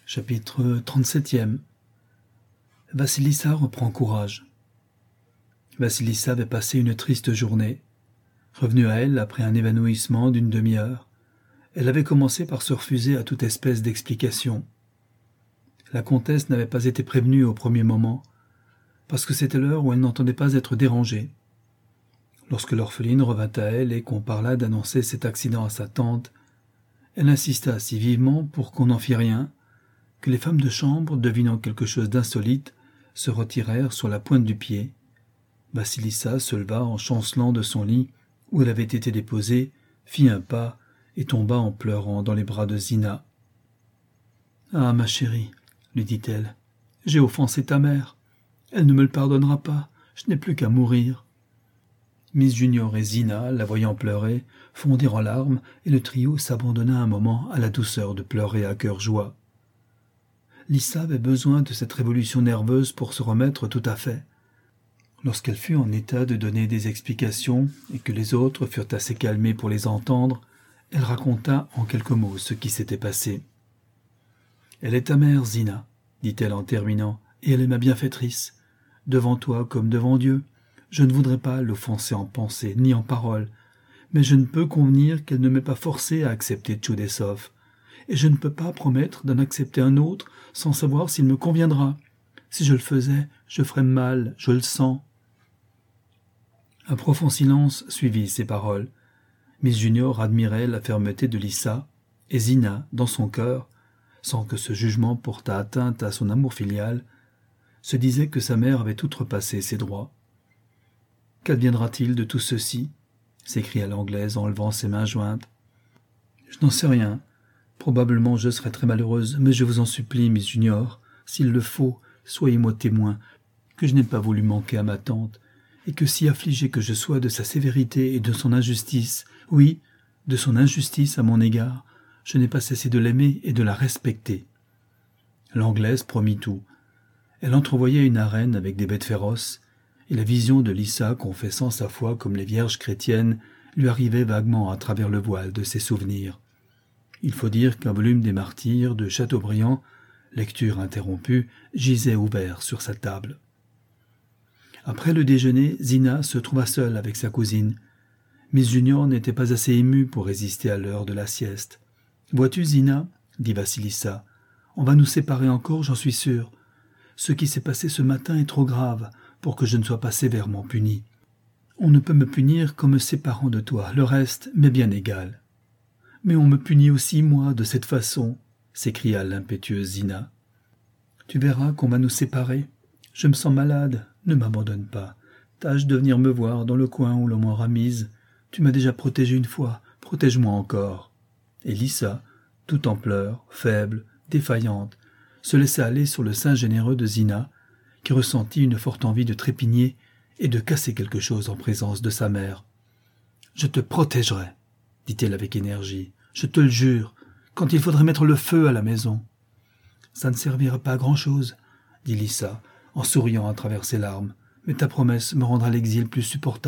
Chapitre 37e. Vassilissa reprend courage. Vassilissa avait passé une triste journée. Revenue à elle après un évanouissement d'une demi-heure, elle avait commencé par se refuser à toute espèce d'explication. La comtesse n'avait pas été prévenue au premier moment, parce que c'était l'heure où elle n'entendait pas être dérangée. Lorsque l'orpheline revint à elle et qu'on parla d'annoncer cet accident à sa tante, elle insista si vivement pour qu'on n'en fît rien, que les femmes de chambre, devinant quelque chose d'insolite, se retirèrent sur la pointe du pied. Vassilissa se leva en chancelant de son lit, où elle avait été déposée, fit un pas et tomba en pleurant dans les bras de Zina. « Ah, ma chérie, lui dit-elle, j'ai offensé ta mère. Elle ne me le pardonnera pas, je n'ai plus qu'à mourir. » Miss Junior et Zina, la voyant pleurer, fondirent en larmes et le trio s'abandonna un moment à la douceur de pleurer à cœur joie. Lissa avait besoin de cette révolution nerveuse pour se remettre tout à fait. Lorsqu'elle fut en état de donner des explications et que les autres furent assez calmés pour les entendre, elle raconta en quelques mots ce qui s'était passé. « Elle est ta mère, Zina, dit-elle en terminant, et elle est ma bienfaitrice. Devant toi comme devant Dieu, je ne voudrais pas l'offenser en pensée ni en parole, mais je ne peux convenir qu'elle ne m'ait pas forcé à accepter Tchoudessov. Et je ne peux pas promettre d'en accepter un autre sans savoir s'il me conviendra. Si je le faisais, je ferais mal, je le sens. » Un profond silence suivit ces paroles. Miss Junior admirait la fermeté de Lissa, et Zina, dans son cœur, sans que ce jugement portât atteinte à son amour filial, se disait que sa mère avait outrepassé ses droits. « Qu'adviendra-t-il de tout ceci ?» s'écria l'Anglaise en levant ses mains jointes. « Je n'en sais rien. Probablement je serai très malheureuse, mais je vous en supplie, Miss Junior, s'il le faut, soyez-moi témoin que je n'ai pas voulu manquer à ma tante, et que si affligé que je sois de sa sévérité et de son injustice, oui, de son injustice à mon égard, je n'ai pas cessé de l'aimer et de la respecter. » L'Anglaise promit tout. Elle entrevoyait une arène avec des bêtes féroces, et la vision de Lissa confessant sa foi comme les vierges chrétiennes lui arrivait vaguement à travers le voile de ses souvenirs. Il faut dire qu'un volume des Martyrs de Chateaubriand, lecture interrompue, gisait ouvert sur sa table. Après le déjeuner, Zina se trouva seule avec sa cousine. Miss Junior n'était pas assez émue pour résister à l'heure de la sieste. « Vois-tu, Zina, dit Vassilissa, on va nous séparer encore, j'en suis sûre. Ce qui s'est passé ce matin est trop grave pour que je ne sois pas sévèrement punie. On ne peut me punir qu'en me séparant de toi, le reste m'est bien égal. »« Mais on me punit aussi, moi, de cette façon, » s'écria l'impétueuse Zina. « Tu verras qu'on va nous séparer. Je me sens malade, ne m'abandonne pas. Tâche de venir me voir dans le coin où l'on m'aura mise. Tu m'as déjà protégée une fois, protège-moi encore. » Et Lissa, tout en pleurs, faible, défaillante, se laissa aller sur le sein généreux de Zina, qui ressentit une forte envie de trépigner et de casser quelque chose en présence de sa mère. « Je te protégerai, » dit-elle avec énergie. « Je te le jure, quand il faudrait mettre le feu à la maison. »« Ça ne servira pas à grand-chose, » dit Lissa, en souriant à travers ses larmes, « mais ta promesse me rendra l'exil plus supportable. »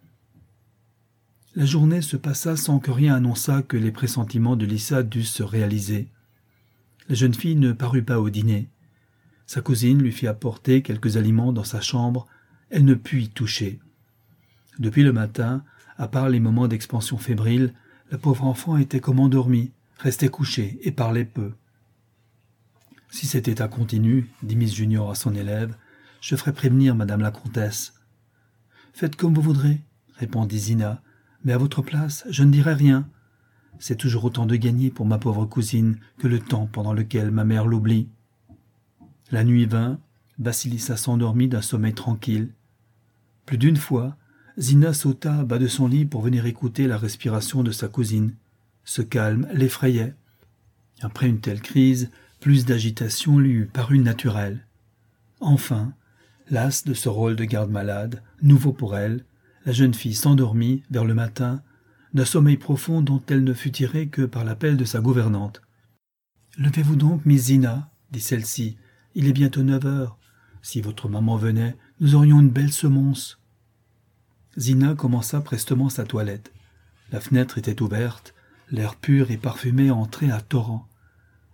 La journée se passa sans que rien annonçât que les pressentiments de Lissa dussent se réaliser. La jeune fille ne parut pas au dîner. Sa cousine lui fit apporter quelques aliments dans sa chambre, elle ne put y toucher. Depuis le matin, à part les moments d'expansion fébrile, la pauvre enfant était comme endormie, restait couchée et parlait peu. « Si cet état continue, dit Miss Junior à son élève, je ferai prévenir madame la comtesse. »« Faites comme vous voudrez, » répondit Zina, « mais à votre place, je ne dirai rien. C'est toujours autant de gagné pour ma pauvre cousine que le temps pendant lequel ma mère l'oublie. » La nuit vint, Vassilissa s'endormit d'un sommeil tranquille. Plus d'une fois, Zina sauta bas de son lit pour venir écouter la respiration de sa cousine. Ce calme l'effrayait. Après une telle crise, plus d'agitation lui eût paru naturelle. Enfin, lasse de ce rôle de garde-malade, nouveau pour elle, la jeune fille s'endormit, vers le matin, d'un sommeil profond dont elle ne fut tirée que par l'appel de sa gouvernante. « Levez-vous donc, Miss Zina, » dit celle-ci. « Il est bientôt 9 heures. Si votre maman venait, nous aurions une belle semonce. » Zina commença prestement sa toilette. La fenêtre était ouverte, l'air pur et parfumé entrait à torrent.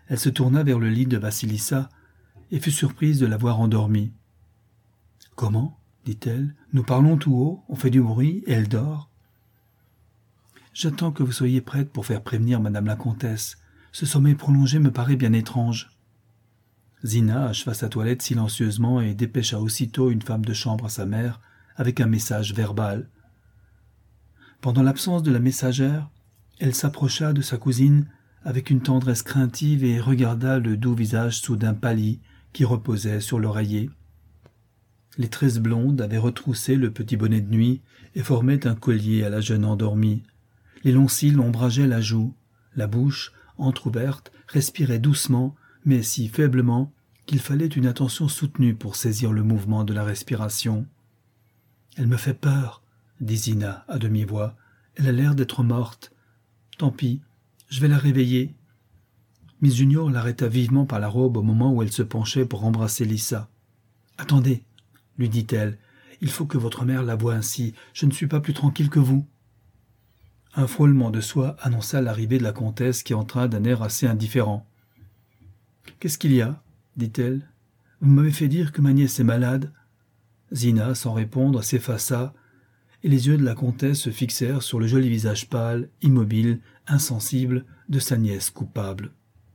Elle se tourna vers le lit de Vassilissa et fut surprise de la voir endormie. « Comment ?» dit-elle. « Nous parlons tout haut, on fait du bruit et elle dort. »« J'attends que vous soyez prête pour faire prévenir madame la comtesse. Ce sommeil prolongé me paraît bien étrange. » Zina acheva sa toilette silencieusement et dépêcha aussitôt une femme de chambre à sa mère avec un message verbal. Pendant l'absence de la messagère, elle s'approcha de sa cousine avec une tendresse craintive et regarda le doux visage soudain pâli qui reposait sur l'oreiller. Les tresses blondes avaient retroussé le petit bonnet de nuit et formaient un collier à la jeune endormie. Les longs cils ombrageaient la joue. La bouche, entr'ouverte, respirait doucement, mais si faiblement qu'il fallait une attention soutenue pour saisir le mouvement de la respiration. « Elle me fait peur, » dit Zina à demi-voix. « Elle a l'air d'être morte. Tant pis, je vais la réveiller. » Miss Junior l'arrêta vivement par la robe au moment où elle se penchait pour embrasser Lissa. « Attendez, » lui dit-elle, « il faut que votre mère la voie ainsi. Je ne suis pas plus tranquille que vous. » Un frôlement de soie annonça l'arrivée de la comtesse qui entra d'un air assez indifférent. « Qu'est-ce qu'il y a ?» dit-elle. « Vous m'avez fait dire que ma nièce est malade. » Zina, sans répondre, s'effaça, et les yeux de la comtesse se fixèrent sur le joli visage pâle, immobile, insensible de sa nièce coupable.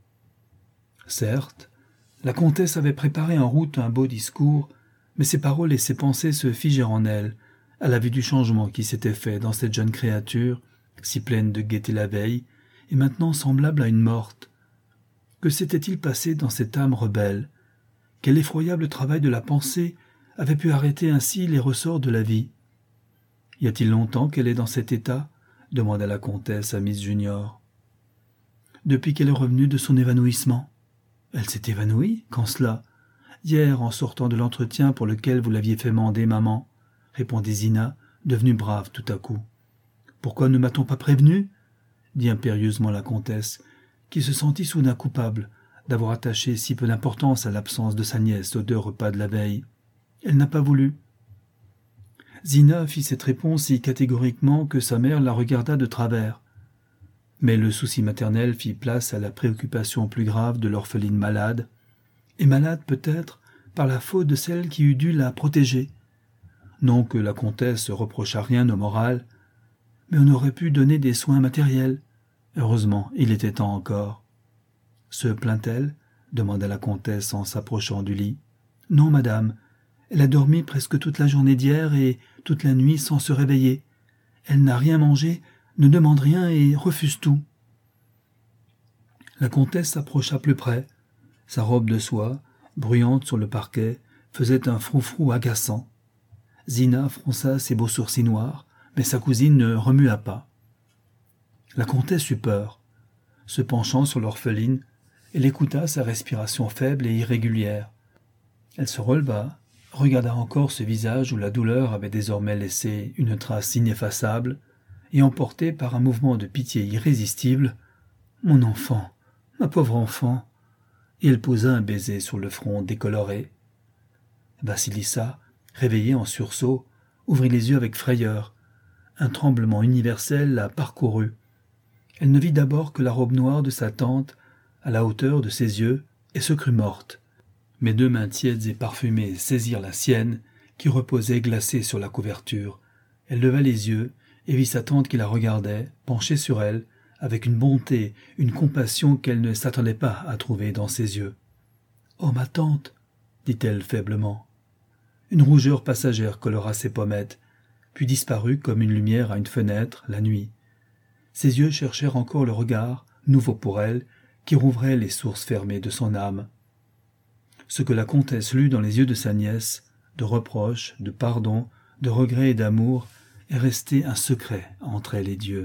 Certes, la comtesse avait préparé en route un beau discours, mais ses paroles et ses pensées se figèrent en elle, à la vue du changement qui s'était fait dans cette jeune créature, si pleine de gaieté la veille, et maintenant semblable à une morte. Que s'était-il passé dans cette âme rebelle? Quel effroyable travail de la pensée avait pu arrêter ainsi les ressorts de la vie? Y a-t-il longtemps qu'elle est dans cet état? Demanda la comtesse à Miss Junior. Depuis qu'elle est revenue de son évanouissement. Elle s'est évanouie? Quand cela? Hier, en sortant de l'entretien pour lequel vous l'aviez fait mander, maman, répondit Zina, devenue brave tout à coup. Pourquoi ne m'a-t-on pas prévenu? Dit impérieusement la comtesse, qui se sentit soudain coupable d'avoir attaché si peu d'importance à l'absence de sa nièce aux 2 repas de la veille. Elle n'a pas voulu. Zina fit cette réponse si catégoriquement que sa mère la regarda de travers. Mais le souci maternel fit place à la préoccupation plus grave de l'orpheline malade, et malade peut-être par la faute de celle qui eût dû la protéger. Non que la comtesse reprochât rien au moral, mais on aurait pu donner des soins matériels. Heureusement, il était temps encore. « Se plaint-elle » demanda la comtesse en s'approchant du lit. « Non, madame. Elle a dormi presque toute la journée d'hier et toute la nuit sans se réveiller. Elle n'a rien mangé, ne demande rien et refuse tout. » La comtesse s'approcha plus près. Sa robe de soie, bruyante sur le parquet, faisait un froufrou agaçant. Zina fronça ses beaux sourcils noirs, mais sa cousine ne remua pas. La comtesse eut peur. Se penchant sur l'orpheline, elle écouta sa respiration faible et irrégulière. Elle se releva, regarda encore ce visage où la douleur avait désormais laissé une trace ineffaçable, et emportée par un mouvement de pitié irrésistible, « Mon enfant, ma pauvre enfant !» et elle posa un baiser sur le front décoloré. Vassilissa, réveillée en sursaut, ouvrit les yeux avec frayeur. Un tremblement universel la parcourut. Elle ne vit d'abord que la robe noire de sa tante, à la hauteur de ses yeux, et se crut morte. Mais 2 mains tièdes et parfumées saisirent la sienne, qui reposait glacée sur la couverture. Elle leva les yeux et vit sa tante qui la regardait, penchée sur elle, avec une bonté, une compassion qu'elle ne s'attendait pas à trouver dans ses yeux. « Oh, ma tante !» dit-elle faiblement. Une rougeur passagère colora ses pommettes, puis disparut comme une lumière à une fenêtre la nuit. Ses yeux cherchèrent encore le regard, nouveau pour elle, qui rouvrait les sources fermées de son âme. Ce que la comtesse lut dans les yeux de sa nièce, de reproche, de pardon, de regret et d'amour, est resté un secret entre elle et Dieu.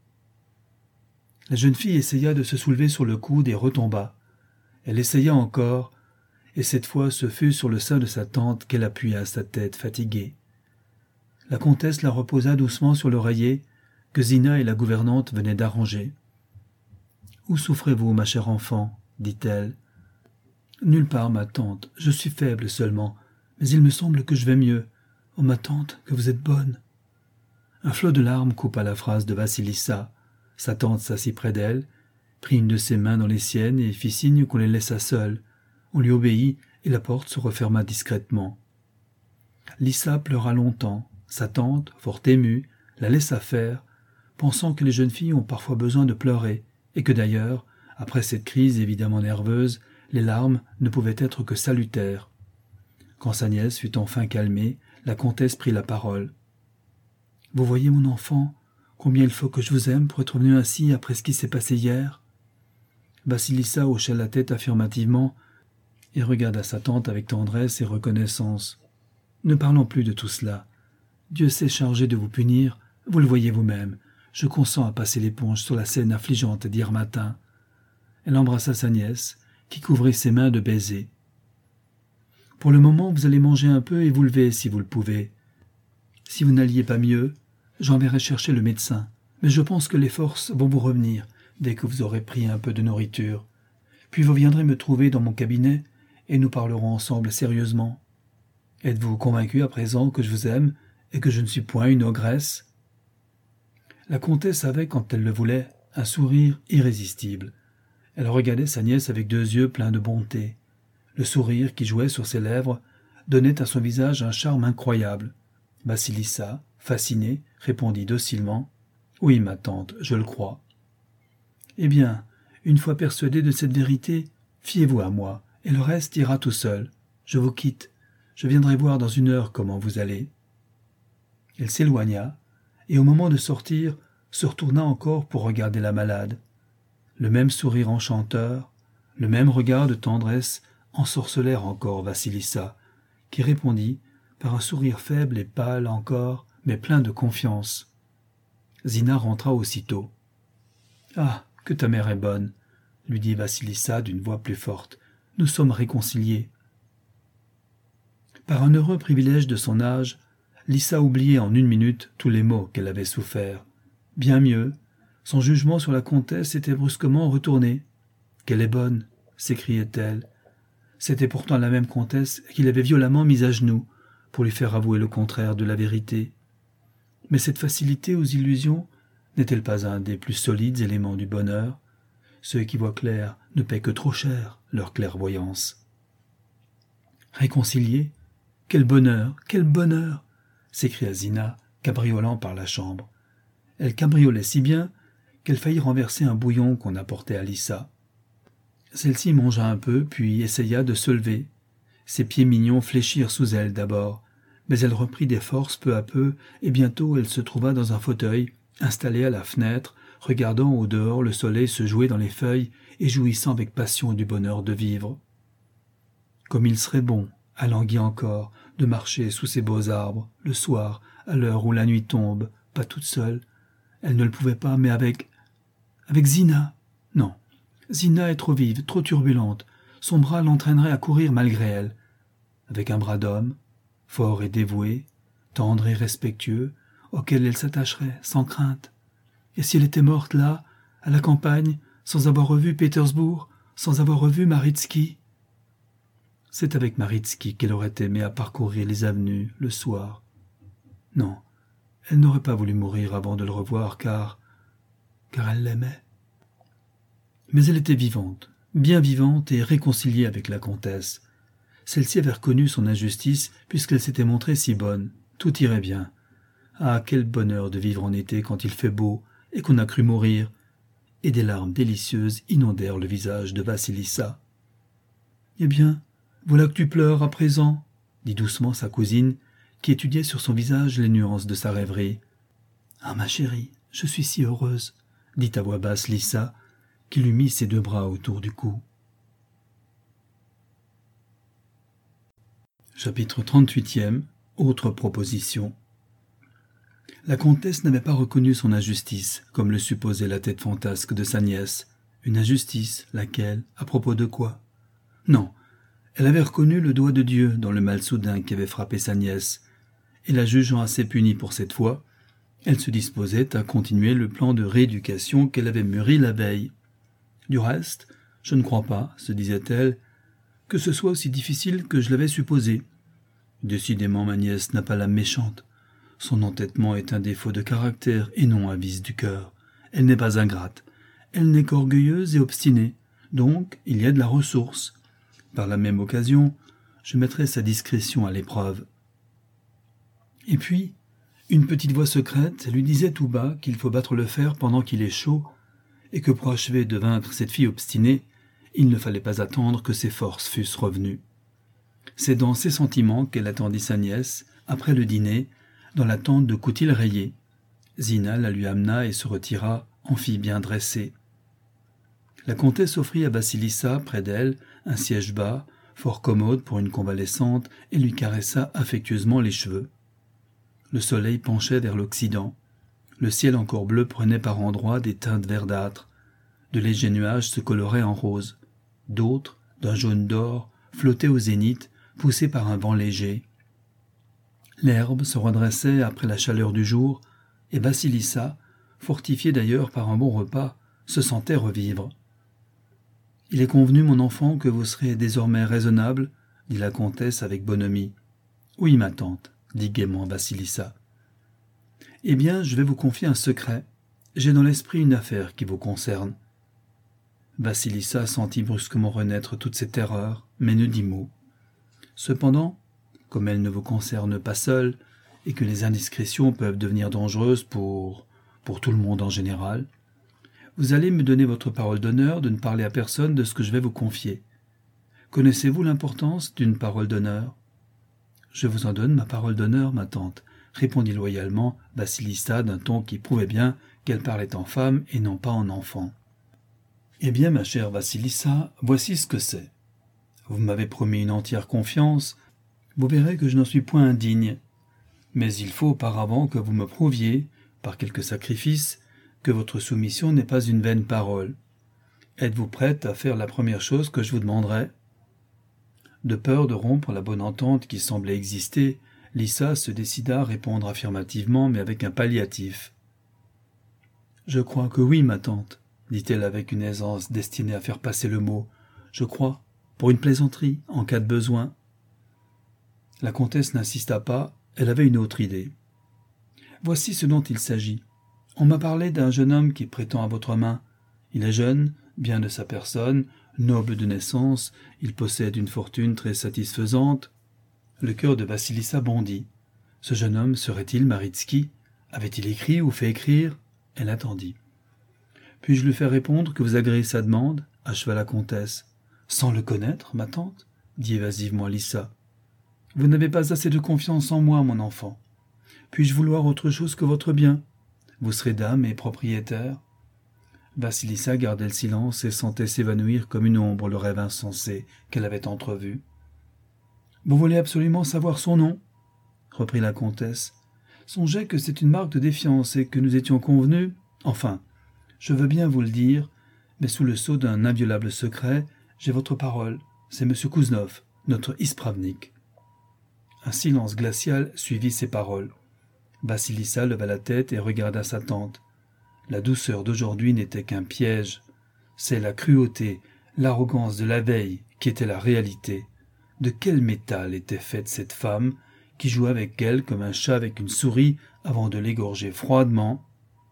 La jeune fille essaya de se soulever sur le coude et retomba. Elle essaya encore, et cette fois ce fut sur le sein de sa tante qu'elle appuya sa tête fatiguée. La comtesse la reposa doucement sur l'oreiller que Zina et la gouvernante venaient d'arranger. « Où souffrez-vous, ma chère enfant ?» dit-elle. « Nulle part, ma tante, je suis faible seulement, mais il me semble que je vais mieux. Oh, ma tante, que vous êtes bonne !» Un flot de larmes coupa la phrase de Vassilissa. Sa tante s'assit près d'elle, prit une de ses mains dans les siennes et fit signe qu'on les laissât seuls. On lui obéit et la porte se referma discrètement. Lisa pleura longtemps. Sa tante, fort émue, la laissa faire, pensant que les jeunes filles ont parfois besoin de pleurer, et que d'ailleurs, après cette crise évidemment nerveuse, les larmes ne pouvaient être que salutaires. Quand sa nièce fut enfin calmée, la comtesse prit la parole. « Vous voyez, mon enfant, combien il faut que je vous aime pour être venu ainsi après ce qui s'est passé hier ?» Vassilissa hocha la tête affirmativement et regarda sa tante avec tendresse et reconnaissance. « Ne parlons plus de tout cela. Dieu s'est chargé de vous punir, vous le voyez vous-même. Je consens à passer l'éponge sur la scène affligeante d'hier matin. » Elle embrassa sa nièce, qui couvrit ses mains de baisers. « Pour le moment, vous allez manger un peu et vous lever si vous le pouvez. Si vous n'alliez pas mieux, j'enverrai chercher le médecin, mais je pense que les forces vont vous revenir dès que vous aurez pris un peu de nourriture. Puis vous viendrez me trouver dans mon cabinet et nous parlerons ensemble sérieusement. Êtes-vous convaincu à présent que je vous aime et que je ne suis point une ogresse ?» La comtesse avait, quand elle le voulait, un sourire irrésistible. Elle regardait sa nièce avec 2 yeux pleins de bonté. Le sourire qui jouait sur ses lèvres donnait à son visage un charme incroyable. Vassilissa, fascinée, répondit docilement « Oui, ma tante, je le crois. » « Eh bien, une fois persuadée de cette vérité, fiez-vous à moi, et le reste ira tout seul. Je vous quitte. Je viendrai voir dans 1 heure comment vous allez. » Elle s'éloigna, et au moment de sortir, se retourna encore pour regarder la malade. Le même sourire enchanteur, le même regard de tendresse ensorcelèrent encore Vassilissa, qui répondit par un sourire faible et pâle encore, mais plein de confiance. Zina rentra aussitôt. « Ah, que ta mère est bonne !» lui dit Vassilissa d'une voix plus forte. « Nous sommes réconciliés. » Par un heureux privilège de son âge, Lisa oubliait en 1 minute tous les maux qu'elle avait soufferts. Bien mieux, son jugement sur la comtesse était brusquement retourné. « Qu'elle est bonne !» s'écriait-elle. C'était pourtant la même comtesse qu'il avait violemment mise à genoux pour lui faire avouer le contraire de la vérité. Mais cette facilité aux illusions n'est-elle pas un des plus solides éléments du bonheur? Ceux qui voient clair ne paient que trop cher leur clairvoyance. Réconciliés? Quel bonheur! Quel bonheur! S'écria Zina, cabriolant par la chambre. Elle cabriolait si bien qu'elle faillit renverser un bouillon qu'on apportait à Lisa. Celle-ci mangea un peu, puis essaya de se lever. Ses pieds mignons fléchirent sous elle d'abord, mais elle reprit des forces peu à peu, et bientôt elle se trouva dans un fauteuil, installée à la fenêtre, regardant au dehors le soleil se jouer dans les feuilles et jouissant avec passion du bonheur de vivre. Comme il serait bon, alangui encore, de marcher sous ces beaux arbres, le soir, à l'heure où la nuit tombe, pas toute seule. Elle ne le pouvait pas, mais avec Zina. Non, Zina est trop vive, trop turbulente. Son bras l'entraînerait à courir malgré elle. Avec un bras d'homme, fort et dévoué, tendre et respectueux, auquel elle s'attacherait sans crainte. Et si elle était morte là, à la campagne, sans avoir revu Pétersbourg, sans avoir revu Maritsky? C'est avec Maritsky qu'elle aurait aimé à parcourir les avenues le soir. Non, elle n'aurait pas voulu mourir avant de le revoir, car elle l'aimait. Mais elle était vivante, bien vivante et réconciliée avec la comtesse. Celle-ci avait reconnu son injustice puisqu'elle s'était montrée si bonne. Tout irait bien. Ah, quel bonheur de vivre en été quand il fait beau et qu'on a cru mourir. Et des larmes délicieuses inondèrent le visage de Vassilissa. « Eh bien, voilà que tu pleures à présent, » dit doucement sa cousine, qui étudiait sur son visage les nuances de sa rêverie. « Ah, ma chérie, je suis si heureuse, » dit à voix basse Lissa, qui lui mit ses 2 bras autour du cou. Chapitre 38e. Autre proposition. La comtesse n'avait pas reconnu son injustice, comme le supposait la tête fantasque de sa nièce. Une injustice, laquelle, à propos de quoi? Non, elle avait reconnu le doigt de Dieu dans le mal soudain qui avait frappé sa nièce, et la jugeant assez punie pour cette fois, elle se disposait à continuer le plan de rééducation qu'elle avait mûri la veille. Du reste, je ne crois pas, se disait-elle, que ce soit aussi difficile que je l'avais supposé. Décidément, ma nièce n'a pas l'âme méchante. Son entêtement est un défaut de caractère et non un vice du cœur. Elle n'est pas ingrate. elle n'est qu'orgueilleuse et obstinée, donc il y a de la ressource. Par la même occasion, je mettrai sa discrétion à l'épreuve. » Et puis, une petite voix secrète lui disait tout bas qu'il faut battre le fer pendant qu'il est chaud, et que pour achever de vaincre cette fille obstinée, il ne fallait pas attendre que ses forces fussent revenues. C'est dans ces sentiments qu'elle attendit sa nièce, après le dîner, dans la tente de coutil rayé. Zina la lui amena et se retira, en fille bien dressée. La comtesse offrit à Vassilissa, près d'elle, un siège bas, fort commode pour une convalescente, et lui caressa affectueusement les cheveux. Le soleil penchait vers l'Occident. Le ciel encore bleu prenait par endroits des teintes verdâtres. De légers nuages se coloraient en rose. D'autres, d'un jaune d'or, flottaient au zénith, poussés par un vent léger. L'herbe se redressait après la chaleur du jour, et Vassilissa, fortifiée d'ailleurs par un bon repas, se sentait revivre. « Il est convenu, mon enfant, que vous serez désormais raisonnable, » dit la comtesse avec bonhomie. « Oui, ma tante, » dit gaiement Vassilissa. « Eh bien, je vais vous confier un secret. J'ai dans l'esprit une affaire qui vous concerne. » Vassilissa sentit brusquement renaître toute ses terreurs, mais ne dit mot. Cependant, comme elle ne vous concerne pas seule, et que les indiscrétions peuvent devenir dangereuses pour tout le monde en général, vous allez me donner votre parole d'honneur de ne parler à personne de ce que je vais vous confier. Connaissez-vous l'importance d'une parole d'honneur ? Je vous en donne ma parole d'honneur, ma tante, répondit loyalement Vassilissa d'un ton qui prouvait bien qu'elle parlait en femme et non pas en enfant. Eh bien, ma chère Vassilissa, voici ce que c'est. Vous m'avez promis une entière confiance, vous verrez que je n'en suis point indigne. Mais il faut auparavant que vous me prouviez, par quelques sacrifices, que votre soumission n'est pas une vaine parole. Êtes-vous prête à faire la première chose que je vous demanderai ? De peur de rompre la bonne entente qui semblait exister, Lissa se décida à répondre affirmativement, mais avec un palliatif. « Je crois que oui, ma tante, » dit-elle avec une aisance destinée à faire passer le mot. « Je crois, pour une plaisanterie, en cas de besoin. » La comtesse n'insista pas, elle avait une autre idée. « Voici ce dont il s'agit. On m'a parlé d'un jeune homme qui prétend à votre main. Il est jeune, bien de sa personne, noble de naissance, il possède une fortune très satisfaisante. » Le cœur de Vassilissa bondit. Ce jeune homme serait-il Maritsky ? Avait-il écrit ou fait écrire ? Elle attendit. « Puis-je lui faire répondre que vous agréez sa demande ?» acheva la comtesse. « Sans le connaître, ma tante ?» dit évasivement Lissa. « Vous n'avez pas assez de confiance en moi, mon enfant. Puis-je vouloir autre chose que votre bien ? Vous serez dame et propriétaire. » Vassilissa gardait le silence et sentait s'évanouir comme une ombre le rêve insensé qu'elle avait entrevu. « Vous voulez absolument savoir son nom ?» reprit la comtesse. « Songez que c'est une marque de défiance et que nous étions convenus. Enfin, je veux bien vous le dire, mais sous le sceau d'un inviolable secret, j'ai votre parole. C'est M. Kouznov, notre ispravnik. » Un silence glacial suivit ces paroles. Vassilissa leva la tête et regarda sa tante. La douceur d'aujourd'hui n'était qu'un piège. C'est la cruauté, l'arrogance de la veille qui était la réalité. De quel métal était faite cette femme qui jouait avec elle comme un chat avec une souris avant de l'égorger froidement ?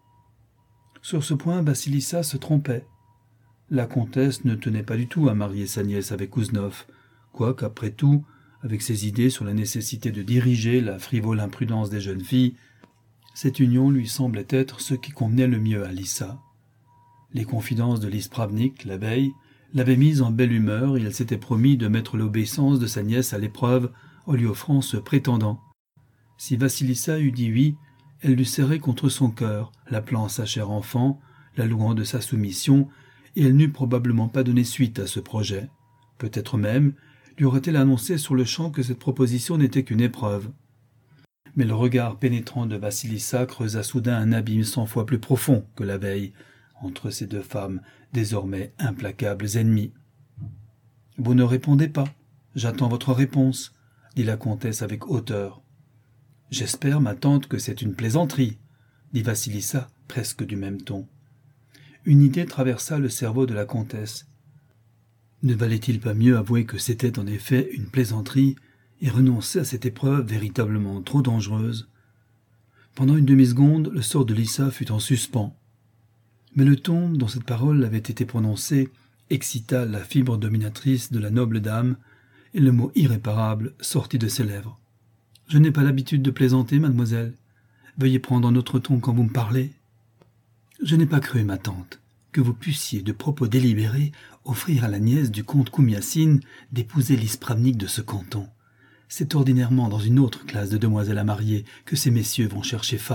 Sur ce point, Vassilissa se trompait. La comtesse ne tenait pas du tout à marier sa nièce avec Kouznov, quoique, après tout, avec ses idées sur la nécessité de diriger la frivole imprudence des jeunes filles, cette union lui semblait être ce qui convenait le mieux à Lissa. Les confidences de l'ispravnik, la veille, l'avaient mise en belle humeur et elle s'était promis de mettre l'obéissance de sa nièce à l'épreuve en lui offrant ce prétendant. Si Vassilissa eût dit oui, elle l'eût serré contre son cœur, l'appelant sa chère enfant, la louant de sa soumission, et elle n'eût probablement pas donné suite à ce projet. Peut-être même lui aurait-elle annoncé sur le champ que cette proposition n'était qu'une épreuve. Mais le regard pénétrant de Vassilissa creusa soudain un abîme 100 fois plus profond que la veille, entre ces deux femmes, désormais implacables ennemies. « Vous ne répondez pas. J'attends votre réponse, » dit la comtesse avec hauteur. « J'espère, ma tante, que c'est une plaisanterie, » dit Vassilissa, presque du même ton. Une idée traversa le cerveau de la comtesse. Ne valait-il pas mieux avouer que c'était en effet une plaisanterie et renoncer à cette épreuve véritablement trop dangereuse ? Pendant une demi-seconde, le sort de Lissa fut en suspens. Mais le ton dont cette parole avait été prononcée excita la fibre dominatrice de la noble dame, et le mot irréparable sortit de ses lèvres. « Je n'ai pas l'habitude de plaisanter, mademoiselle. Veuillez prendre un autre ton quand vous me parlez. Je n'ai pas cru, ma tante, que vous puissiez, de propos délibérés, offrir à la nièce du comte Koumyacine d'épouser l'ispravnik de ce canton. C'est ordinairement dans une autre classe de demoiselles à marier que ces messieurs vont chercher femme. »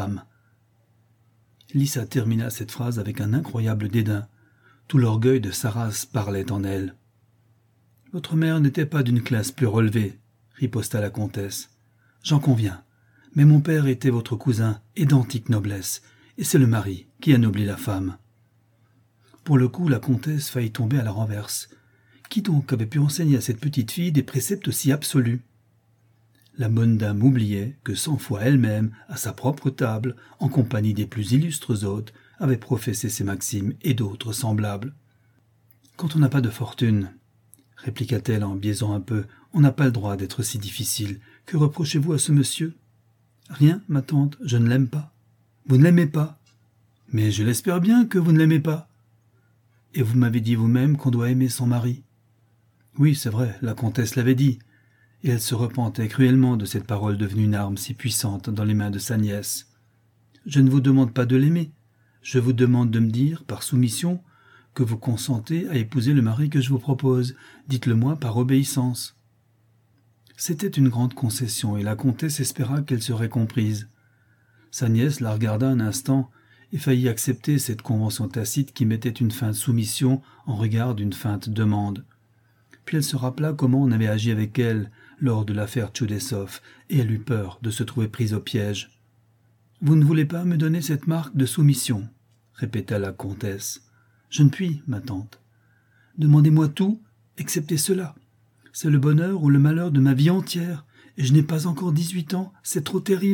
Lisa termina cette phrase avec un incroyable dédain. Tout l'orgueil de sa race parlait en elle. « Votre mère n'était pas d'une classe plus relevée, » riposta la comtesse. « J'en conviens, mais mon père était votre cousin et d'antique noblesse, et c'est le mari qui anoblit la femme. » Pour le coup, la comtesse faillit tomber à la renverse. Qui donc avait pu enseigner à cette petite fille des préceptes si absolus ? La bonne dame oubliait que 100 fois elle-même, à sa propre table, en compagnie des plus illustres hôtes, avait professé ces maximes et d'autres semblables. « Quand on n'a pas de fortune, » répliqua-t-elle en biaisant un peu, « on n'a pas le droit d'être si difficile. Que reprochez-vous à ce monsieur ? » ?»« Rien, ma tante, je ne l'aime pas. »« Vous ne l'aimez pas ? Mais je l'espère bien que vous ne l'aimez pas. »« Et vous m'avez dit vous-même qu'on doit aimer son mari. » »« Oui, c'est vrai, la comtesse l'avait dit. » Et elle se repentait cruellement de cette parole devenue une arme si puissante dans les mains de sa nièce. « Je ne vous demande pas de l'aimer. Je vous demande de me dire, par soumission, que vous consentez à épouser le mari que je vous propose. Dites-le-moi par obéissance. » C'était une grande concession, et la comtesse espéra qu'elle serait comprise. Sa nièce la regarda un instant et faillit accepter cette convention tacite qui mettait une feinte soumission en regard d'une feinte demande. Puis elle se rappela comment on avait agi avec elle lors de l'affaire Tchoudessov, et elle eut peur de se trouver prise au piège. « Vous ne voulez pas me donner cette marque de soumission ?» répéta la comtesse. « Je ne puis, ma tante. Demandez-moi tout, excepté cela. C'est le bonheur ou le malheur de ma vie entière, et je n'ai pas encore 18 ans, c'est trop terrible. »«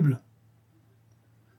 Alors, »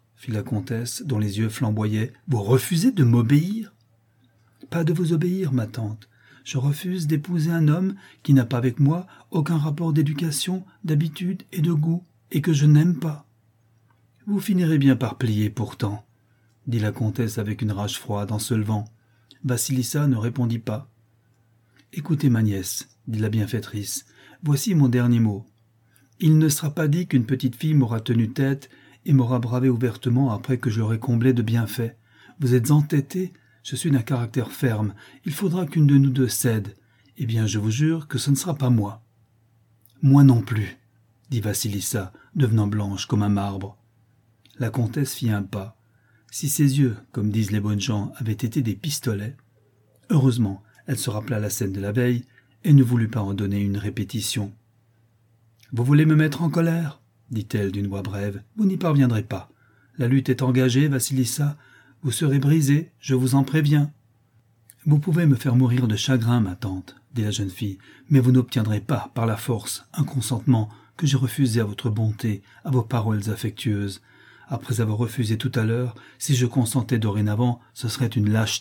fit la comtesse, dont les yeux flamboyaient, « vous refusez de m'obéir ?»« Pas de vous obéir, ma tante. Je refuse d'épouser un homme qui n'a pas avec moi aucun rapport d'éducation, d'habitude et de goût, et que je n'aime pas. »« Vous finirez bien par plier pourtant, » dit la comtesse avec une rage froide en se levant. Vassilissa ne répondit pas. « Écoutez, ma nièce, » dit la bienfaitrice, « voici mon dernier mot. Il ne sera pas dit qu'une petite fille m'aura tenu tête et m'aura bravé ouvertement après que je l'aurai comblée de bienfaits. Vous êtes entêtée, je suis d'un caractère ferme, il faudra qu'une de nous deux cède. Eh bien, je vous jure que ce ne sera pas moi. »« Moi non plus, » dit Vassilissa, devenant blanche comme un marbre. La comtesse fit un pas. Si ses yeux, comme disent les bonnes gens, avaient été des pistolets, heureusement, elle se rappela la scène de la veille et ne voulut pas en donner une répétition. « Vous voulez me mettre en colère ?» dit-elle d'une voix brève. « Vous n'y parviendrez pas. La lutte est engagée, Vassilissa. Vous serez brisée, je vous en préviens. »« Vous pouvez me faire mourir de chagrin, ma tante, » dit la jeune fille, « mais vous n'obtiendrez pas, par la force, un consentement que j'ai refusé à votre bonté, à vos paroles affectueuses. Après avoir refusé tout à l'heure, si je consentais dorénavant, ce serait une lâcheté. »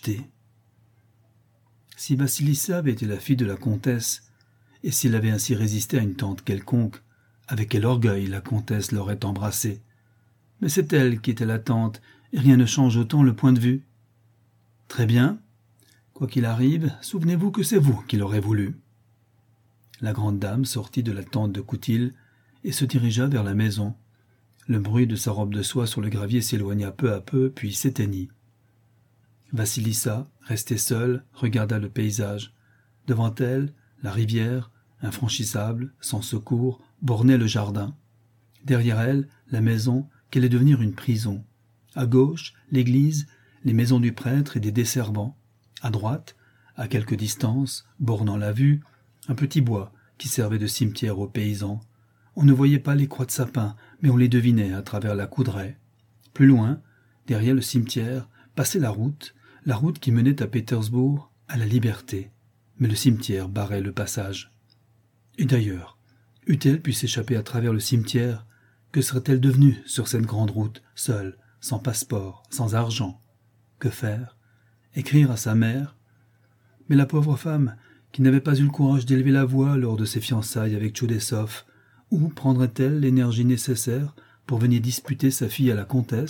Si Vassilissa avait été la fille de la comtesse, et s'il avait ainsi résisté à une tante quelconque, avec quel orgueil la comtesse l'aurait embrassée. Mais c'est elle qui était la tante, et rien ne change autant le point de vue. Très bien. Quoi qu'il arrive, souvenez-vous que c'est vous qui l'aurez voulu. La grande dame sortit de la tente de Coutil et se dirigea vers la maison. Le bruit de sa robe de soie sur le gravier s'éloigna peu à peu, puis s'éteignit. Vassilissa, restée seule, regarda le paysage. Devant elle, la rivière, infranchissable, sans secours, bornait le jardin. Derrière elle, la maison, qui allait devenir une prison. À gauche, l'église, les maisons du prêtre et des desservants. À droite, à quelque distance, bornant la vue, un petit bois qui servait de cimetière aux paysans. On ne voyait pas les croix de sapin, mais on les devinait à travers la couderaie. Plus loin, derrière le cimetière, passait la route qui menait à Pétersbourg, à la liberté. Mais le cimetière barrait le passage. Et d'ailleurs, eût-elle pu s'échapper à travers le cimetière? Que serait-elle devenue sur cette grande route, seule, sans passeport, sans argent? Que faire? Écrire à sa mère? Mais la pauvre femme, qui n'avait pas eu le courage d'élever la voix lors de ses fiançailles avec Tchoudessov, où prendrait-elle l'énergie nécessaire pour venir disputer sa fille à la comtesse,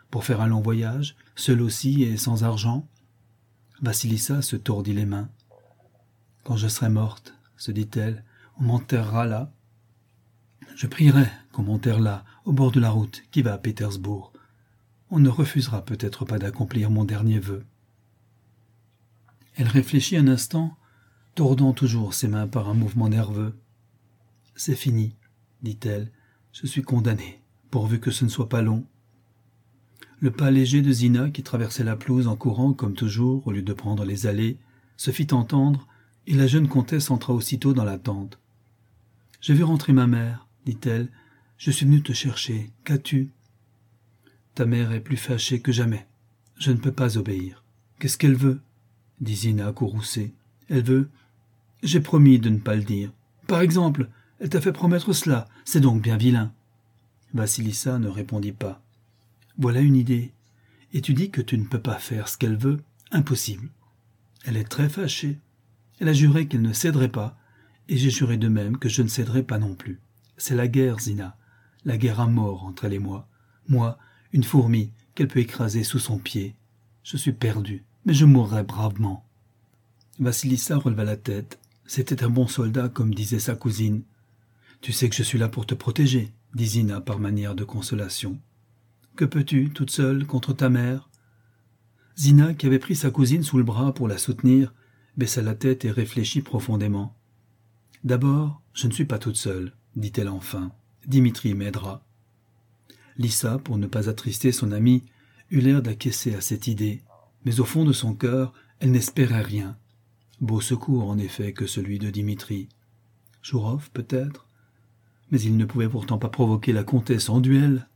pour faire un long voyage, seule aussi et sans argent. Vassilissa se tordit les mains. « Quand je serai morte, se dit-elle, on m'enterrera là. Je prierai qu'on m'enterre là, au bord de la route qui va à Pétersbourg. On ne refusera peut-être pas d'accomplir mon dernier vœu. » Elle réfléchit un instant, tordant toujours ses mains par un mouvement nerveux. « C'est fini, dit-elle, je suis condamnée, pourvu que ce ne soit pas long. » Le pas léger de Zina, qui traversait la pelouse en courant comme toujours, au lieu de prendre les allées, se fit entendre, et la jeune comtesse entra aussitôt dans la tente. « J'ai vu rentrer ma mère, dit-elle, je suis venue te chercher, qu'as-tu ? » « Ta mère est plus fâchée que jamais, je ne peux pas obéir. Qu'est-ce qu'elle veut ? » dit Zina courroucée. « Elle veut... J'ai promis de ne pas le dire. Par exemple, elle t'a fait promettre cela, c'est donc bien vilain. » Vassilissa ne répondit pas. « Voilà une idée. Et tu dis que tu ne peux pas faire ce qu'elle veut ? Impossible. Elle est très fâchée. Elle a juré qu'elle ne céderait pas, et j'ai juré de même que je ne céderai pas non plus. C'est la guerre, Zina, la guerre à mort entre elle et moi. Moi, une fourmi qu'elle peut écraser sous son pied. Je suis perdu, mais je mourrai bravement. » Vassilissa releva la tête. C'était un bon soldat, comme disait sa cousine. « Tu sais que je suis là pour te protéger, » dit Zina par manière de consolation. « Que peux-tu, toute seule, contre ta mère ?» Zina, qui avait pris sa cousine sous le bras pour la soutenir, baissa la tête et réfléchit profondément. « D'abord, je ne suis pas toute seule, » dit-elle enfin. « Dimitri m'aidera. » Lissa, pour ne pas attrister son amie, eut l'air d'acquiescer à cette idée, mais au fond de son cœur, elle n'espérait rien. Beau secours, en effet, que celui de Dimitri. Jourov, peut-être, mais il ne pouvait pourtant pas provoquer la comtesse en duel.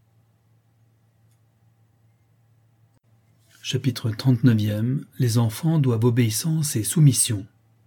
Chapitre 39e. Les enfants doivent obéissance et soumission.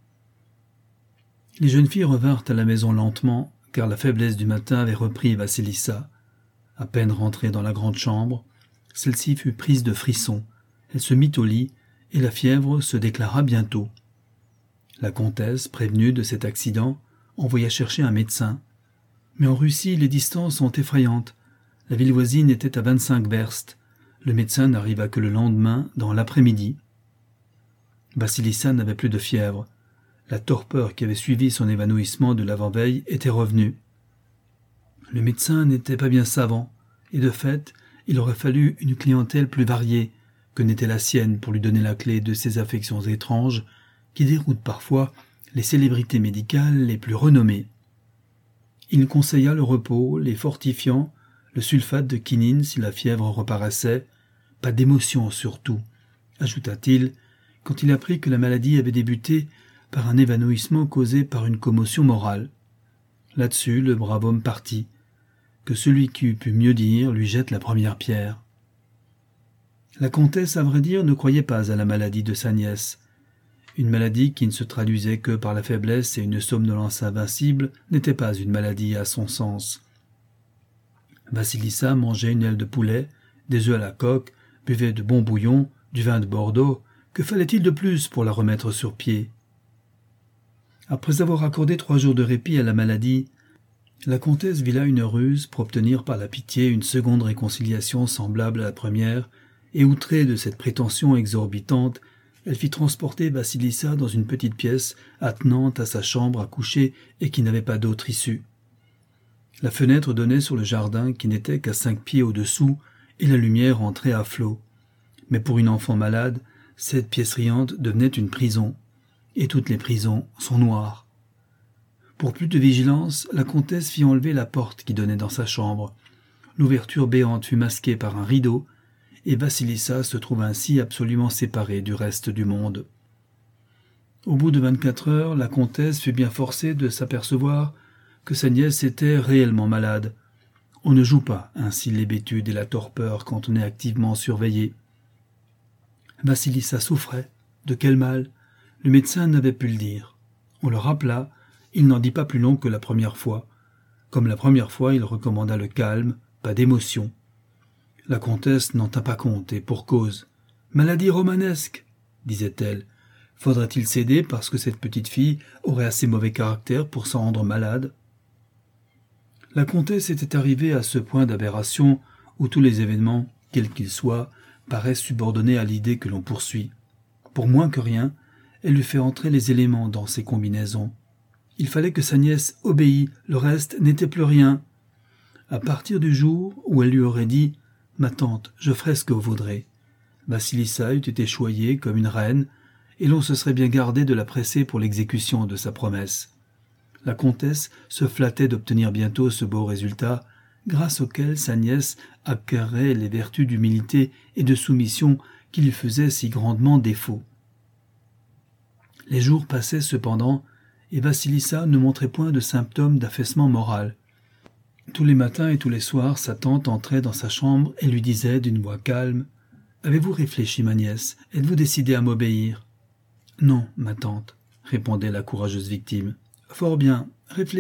Les jeunes filles revinrent à la maison lentement, car la faiblesse du matin avait repris Vassilissa. À peine rentrée dans la grande chambre, celle-ci fut prise de frissons. Elle se mit au lit, et la fièvre se déclara bientôt. La comtesse, prévenue de cet accident, envoya chercher un médecin. Mais en Russie, les distances sont effrayantes. La ville voisine était à 25 verstes. Le médecin n'arriva que le lendemain, dans l'après-midi. Vassilissa n'avait plus de fièvre. La torpeur qui avait suivi son évanouissement de l'avant-veille était revenue. Le médecin n'était pas bien savant, et de fait, il aurait fallu une clientèle plus variée que n'était la sienne pour lui donner la clé de ces affections étranges qui déroutent parfois les célébrités médicales les plus renommées. Il conseilla le repos, les fortifiants, le sulfate de quinine si la fièvre reparaissait, pas d'émotion surtout, ajouta-t-il, quand il apprit que la maladie avait débuté par un évanouissement causé par une commotion morale. Là-dessus, le brave homme partit. Que celui qui eût pu mieux dire lui jette la première pierre. La comtesse, à vrai dire, ne croyait pas à la maladie de sa nièce. Une maladie qui ne se traduisait que par la faiblesse et une somnolence invincible n'était pas une maladie à son sens. Vassilissa mangeait une aile de poulet, des œufs à la coque, buvait de bon bouillon, du vin de Bordeaux. Que fallait-il de plus pour la remettre sur pied ? Après avoir accordé 3 jours de répit à la maladie, la comtesse vit là une ruse pour obtenir par la pitié une seconde réconciliation semblable à la première, et outrée de cette prétention exorbitante, elle fit transporter Vassilissa dans une petite pièce attenante à sa chambre à coucher et qui n'avait pas d'autre issue. La fenêtre donnait sur le jardin qui n'était qu'à 5 pieds au-dessous, et la lumière entrait à flot. Mais pour une enfant malade, cette pièce riante devenait une prison, et toutes les prisons sont noires. Pour plus de vigilance, la comtesse fit enlever la porte qui donnait dans sa chambre. L'ouverture béante fut masquée par un rideau, et Vassilissa se trouva ainsi absolument séparée du reste du monde. Au bout de 24 heures, la comtesse fut bien forcée de s'apercevoir que sa nièce était réellement malade. On ne joue pas ainsi l'hébétude et la torpeur quand on est activement surveillé. Vassilissa souffrait. De quel mal ? Le médecin n'avait pu le dire. On le rappela, il n'en dit pas plus long que la première fois. Comme la première fois, il recommanda le calme, pas d'émotion. La comtesse n'en tint pas compte, et pour cause. « Maladie romanesque !» disait-elle. « Faudrait-il céder parce que cette petite fille aurait assez mauvais caractère pour s'en rendre malade ?» La comtesse était arrivée à ce point d'aberration où tous les événements quel qu'il soit, paraissent subordonnés à l'idée que l'on poursuit. Pour moins que rien, elle lui fait entrer les éléments dans ses combinaisons. Il fallait que sa nièce obéît, le reste n'était plus rien. À partir du jour où elle lui aurait dit « Ma tante, je ferai ce que vous voudrez », Vassilissa eût été choyée comme une reine, et l'on se serait bien gardé de la presser pour l'exécution de sa promesse. La comtesse se flattait d'obtenir bientôt ce beau résultat, grâce auquel sa nièce acquerrait les vertus d'humilité et de soumission qui lui faisaient si grandement défaut. Les jours passaient cependant, et Vassilissa ne montrait point de symptômes d'affaissement moral. Tous les matins et tous les soirs, sa tante entrait dans sa chambre et lui disait d'une voix calme « Avez-vous réfléchi, ma nièce? Êtes-vous décidée à m'obéir ?»« Non, ma tante, » répondait la courageuse victime. « Fort bien, réfléchissez. »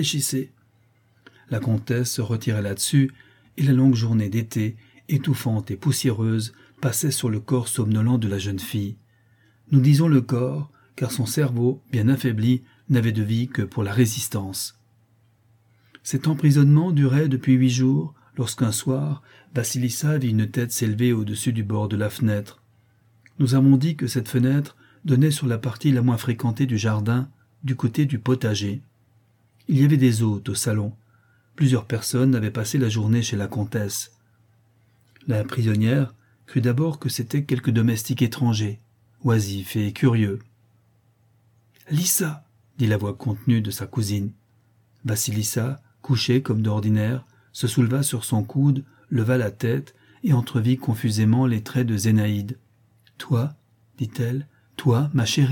La comtesse se retirait là-dessus, et la longue journée d'été, étouffante et poussiéreuse, passait sur le corps somnolent de la jeune fille. Nous disons le corps, car son cerveau, bien affaibli, n'avait de vie que pour la résistance. Cet emprisonnement durait depuis 8 jours, lorsqu'un soir, Vassilissa vit une tête s'élever au-dessus du bord de la fenêtre. Nous avons dit que cette fenêtre donnait sur la partie la moins fréquentée du jardin, du côté du potager. Il y avait des hôtes au salon. Plusieurs personnes avaient passé la journée chez la comtesse. La prisonnière crut d'abord que c'était quelque domestique étranger, oisif et curieux. « Lissa !» dit la voix contenue de sa cousine. Vassilissa, couchée comme d'ordinaire, se souleva sur son coude, leva la tête et entrevit confusément les traits de Zénaïde. « Toi, dit-elle, toi, ma chérie. »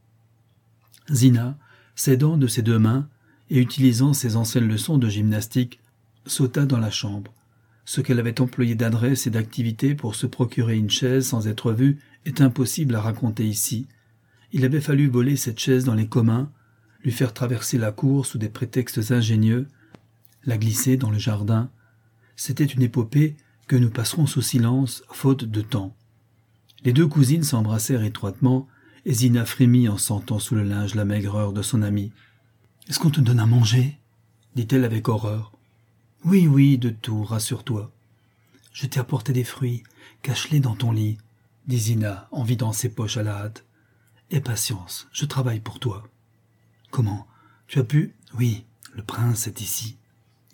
Zina, s'aidant de ses 2 mains et utilisant ses anciennes leçons de gymnastique, sauta dans la chambre. Ce qu'elle avait employé d'adresse et d'activité pour se procurer une chaise sans être vue est impossible à raconter ici. Il avait fallu voler cette chaise dans les communs, lui faire traverser la cour sous des prétextes ingénieux, la glisser dans le jardin. C'était une épopée que nous passerons sous silence, faute de temps. Les 2 cousines s'embrassèrent étroitement, et Zina frémit en sentant sous le linge la maigreur de son amie. « Est-ce qu'on te donne à manger ?» dit-elle avec horreur. « Oui, oui, de tout, rassure-toi. »« Je t'ai apporté des fruits, cache-les dans ton lit, » dit Zina en vidant ses poches à la hâte. « Aie patience, je travaille pour toi. »« Comment? Tu as pu ?»« Oui, le prince est ici. »« Ici ?»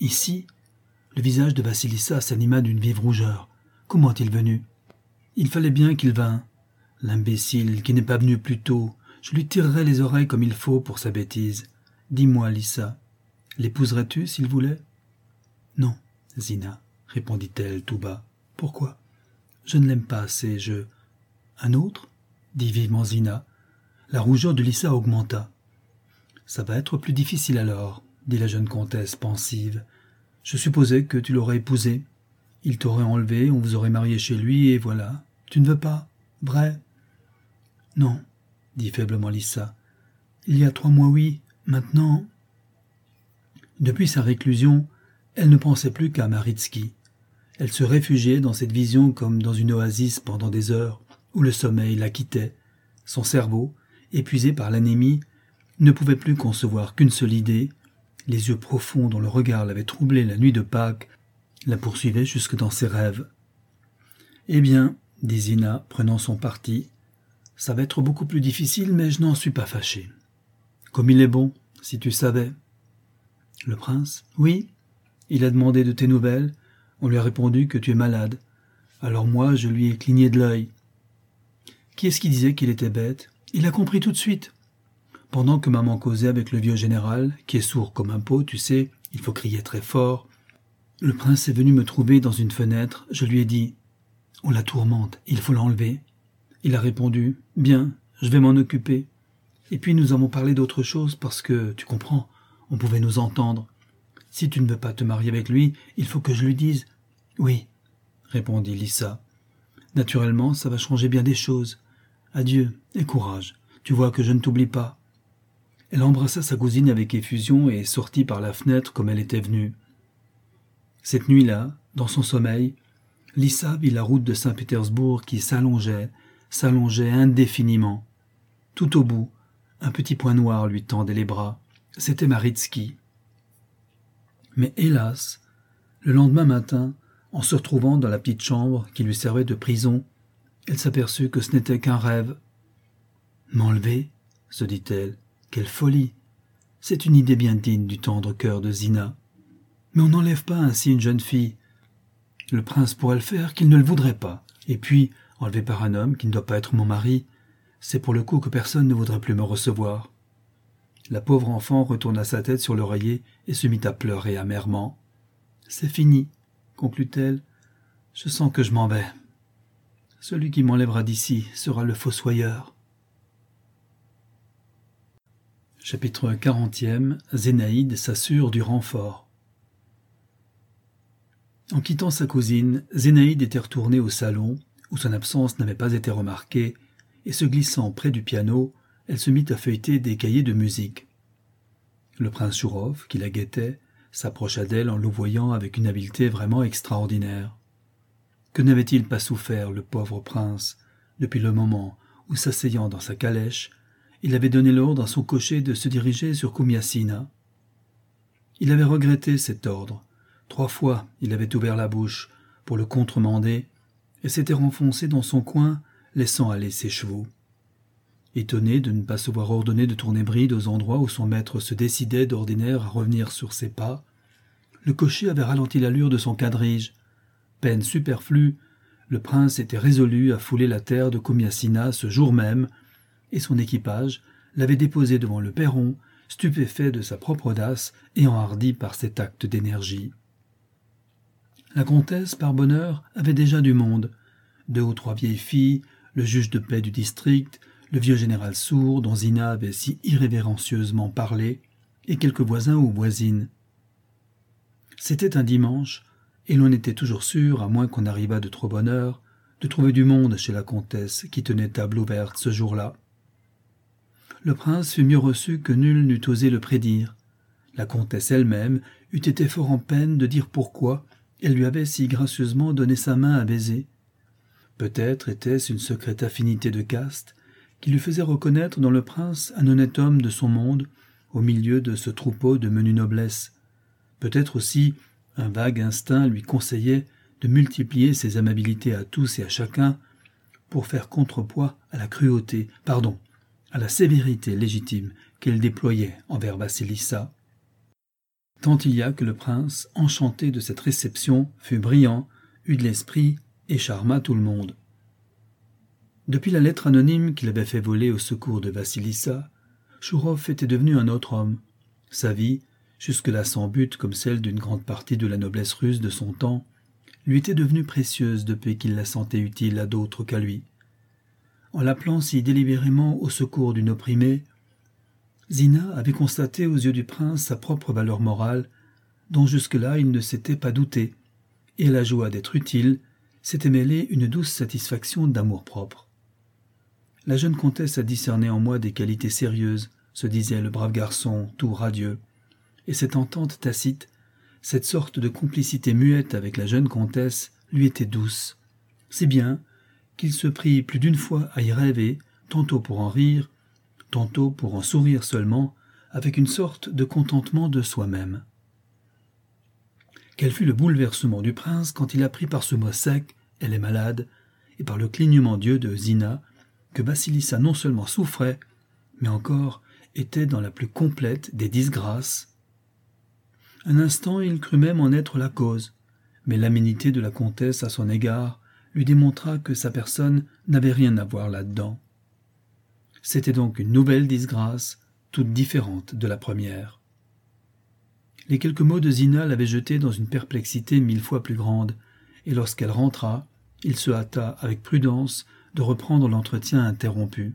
Le visage de Vassilissa s'anima d'une vive rougeur. « Comment est-il venu ?»« Il fallait bien qu'il vînt. L'imbécile qui n'est pas venu plus tôt, je lui tirerai les oreilles comme il faut pour sa bêtise. Dis-moi, Lissa, l'épouserais-tu s'il voulait ?»« Non, Zina, » répondit-elle tout bas. « Pourquoi ? Je ne l'aime pas assez, je... »« Un autre ?» dit vivement Zina. La rougeur de Lissa augmenta. « Ça va être plus difficile alors, » dit la jeune comtesse pensive. « Je supposais que tu l'aurais épousé. Il t'aurait enlevé, on vous aurait marié chez lui, et voilà. Tu ne veux pas, vrai ?»« Non, » dit faiblement Lissa. « Il y a 3 mois, oui. Maintenant... » Depuis sa réclusion, elle ne pensait plus qu'à Maritski. Elle se réfugiait dans cette vision comme dans une oasis pendant des heures où le sommeil la quittait. Son cerveau, épuisé par l'anémie, ne pouvait plus concevoir qu'une seule idée. Les yeux profonds dont le regard l'avait troublée la nuit de Pâques la poursuivaient jusque dans ses rêves. « Eh bien, » dit Zina, prenant son parti, « ça va être beaucoup plus difficile, mais je n'en suis pas fâchée. Comme il est bon, si tu savais. » Le prince ? Oui. Il a demandé de tes nouvelles. On lui a répondu que tu es malade. Alors moi, je lui ai cligné de l'œil. Qui est-ce qui disait qu'il était bête ? Il a compris tout de suite. Pendant que maman causait avec le vieux général, qui est sourd comme un pot, tu sais, il faut crier très fort, le prince est venu me trouver dans une fenêtre. Je lui ai dit « On la tourmente, il faut l'enlever. » Il a répondu « Bien, je vais m'en occuper. » Et puis nous avons parlé d'autre chose parce que, tu comprends, on pouvait nous entendre. Si tu ne veux pas te marier avec lui, il faut que je lui dise. « Oui, » répondit Lissa. « Naturellement, ça va changer bien des choses. Adieu et courage. Tu vois que je ne t'oublie pas. » Elle embrassa sa cousine avec effusion et sortit par la fenêtre comme elle était venue. Cette nuit-là, dans son sommeil, Lissa vit la route de Saint-Pétersbourg qui s'allongeait indéfiniment. Tout au bout, un petit point noir lui tendait les bras. C'était Maritski. Mais hélas, le lendemain matin, En se retrouvant dans la petite chambre qui lui servait de prison, elle s'aperçut que ce n'était qu'un rêve. « M'enlever ?» se dit-elle. « Quelle folie ! C'est une idée bien digne du tendre cœur de Zina. Mais on n'enlève pas ainsi une jeune fille. Le prince pourrait le faire, qu'il ne le voudrait pas. Et puis, enlevé par un homme qui ne doit pas être mon mari, c'est pour le coup que personne ne voudrait plus me recevoir. » La pauvre enfant retourna sa tête sur l'oreiller et se mit à pleurer amèrement. « C'est fini, » conclut-elle. « Je sens que je m'en vais. Celui qui m'enlèvera d'ici sera le fossoyeur. » Chapitre 40e. Zénaïde s'assure du renfort. En quittant sa cousine, Zénaïde était retournée au salon, où son absence n'avait pas été remarquée, et se glissant près du piano, elle se mit à feuilleter des cahiers de musique. Le prince Chourov, qui la guettait, s'approcha d'elle en louvoyant avec une habileté vraiment extraordinaire. Que n'avait-il pas souffert, le pauvre prince, depuis le moment où, s'asseyant dans sa calèche, il avait donné l'ordre à son cocher de se diriger sur Koumyasina. Il avait regretté cet ordre. 3 fois, il avait ouvert la bouche pour le contremander et s'était renfoncé dans son coin, laissant aller ses chevaux. Étonné de ne pas se voir ordonner de tourner bride aux endroits où son maître se décidait d'ordinaire à revenir sur ses pas, le cocher avait ralenti l'allure de son quadrige. Peine superflue, le prince était résolu à fouler la terre de Koumyasina ce jour même, et son équipage l'avait déposé devant le perron, stupéfait de sa propre audace et enhardi par cet acte d'énergie. La comtesse, par bonheur, avait déjà du monde. 2 ou 3 vieilles filles, le juge de paix du district, le vieux général sourd dont Zina avait si irrévérencieusement parlé, et quelques voisins ou voisines. C'était un dimanche, et l'on était toujours sûr, à moins qu'on arrivât de trop bonne heure, de trouver du monde chez la comtesse qui tenait table ouverte ce jour-là. Le prince fut mieux reçu que nul n'eût osé le prédire. La comtesse elle-même eût été fort en peine de dire pourquoi elle lui avait si gracieusement donné sa main à baiser. Peut-être était-ce une secrète affinité de caste qui lui faisait reconnaître dans le prince un honnête homme de son monde, au milieu de ce troupeau de menue noblesse. Peut-être aussi un vague instinct lui conseillait de multiplier ses amabilités à tous et à chacun pour faire contrepoids à la cruauté, à la sévérité légitime qu'elle déployait envers Vassilissa. Tant il y a que le prince, enchanté de cette réception, fut brillant, eut de l'esprit et charma tout le monde. Depuis la lettre anonyme qu'il avait fait voler au secours de Vassilissa, Chourov était devenu un autre homme. Sa vie, jusque-là sans but comme celle d'une grande partie de la noblesse russe de son temps, lui était devenue précieuse depuis qu'il la sentait utile à d'autres qu'à lui. En l'appelant si délibérément au secours d'une opprimée, Zina avait constaté aux yeux du prince sa propre valeur morale, dont jusque-là il ne s'était pas douté, et à la joie d'être utile s'était mêlée une douce satisfaction d'amour-propre. La jeune comtesse a discerné en moi des qualités sérieuses, se disait le brave garçon, tout radieux, et cette entente tacite, cette sorte de complicité muette avec la jeune comtesse lui était douce, si bien qu'il se prit plus d'une fois à y rêver, tantôt pour en rire, tantôt pour en sourire seulement, avec une sorte de contentement de soi-même. Quel fut le bouleversement du prince quand il apprit par ce mot sec « elle est malade » et par le clignement d'yeux de Zina que Vassilissa non seulement souffrait, mais encore était dans la plus complète des disgrâces. Un instant il crut même en être la cause, mais l'aménité de la comtesse à son égard lui démontra que sa personne n'avait rien à voir là-dedans. C'était donc une nouvelle disgrâce, toute différente de la première. Les quelques mots de Zina l'avaient jeté dans une perplexité 1000 fois plus grande, et lorsqu'elle rentra, il se hâta avec prudence de reprendre l'entretien interrompu.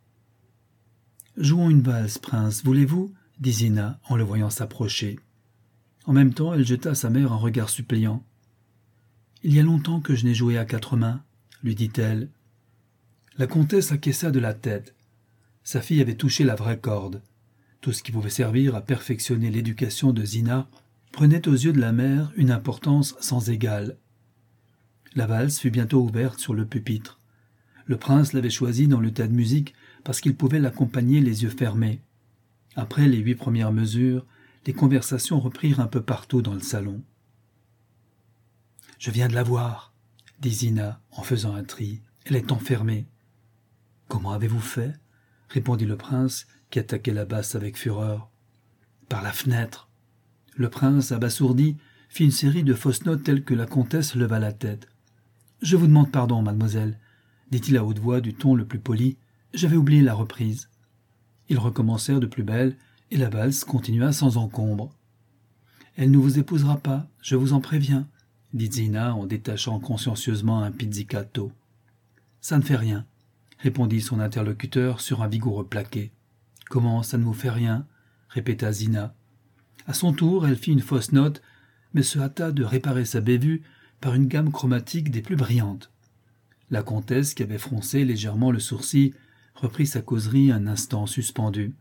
« Jouons une valse, prince, voulez-vous » dit Zina en le voyant s'approcher. En même temps, elle jeta à sa mère un regard suppliant. « Il y a longtemps que je n'ai joué à 4 mains, » lui dit-elle. La comtesse acquiesça de la tête. Sa fille avait touché la vraie corde. Tout ce qui pouvait servir à perfectionner l'éducation de Zina prenait aux yeux de la mère une importance sans égale. La valse fut bientôt ouverte sur le pupitre. Le prince l'avait choisie dans le tas de musique parce qu'il pouvait l'accompagner les yeux fermés. Après les 8 premières mesures, les conversations reprirent un peu partout dans le salon. « Je viens de la voir, dit Zina en faisant un tri. Elle est enfermée. Comment avez-vous fait? Répondit le prince, qui attaquait la basse avec fureur. Par la fenêtre. Le prince, abasourdi, fit une série de fausses notes telles que la comtesse leva la tête. Je vous demande pardon, mademoiselle, dit-il à haute voix du ton le plus poli. J'avais oublié la reprise. Ils recommencèrent de plus belle, et la valse continua sans encombre. Elle ne vous épousera pas, je vous en préviens, dit Zina en détachant consciencieusement un pizzicato. Ça ne fait rien, répondit son interlocuteur sur un vigoureux plaqué. Comment ça ne vous fait rien? Répéta Zina. À son tour, elle fit une fausse note, mais se hâta de réparer sa bévue par une gamme chromatique des plus brillantes. La comtesse, qui avait froncé légèrement le sourcil, reprit sa causerie un instant suspendue.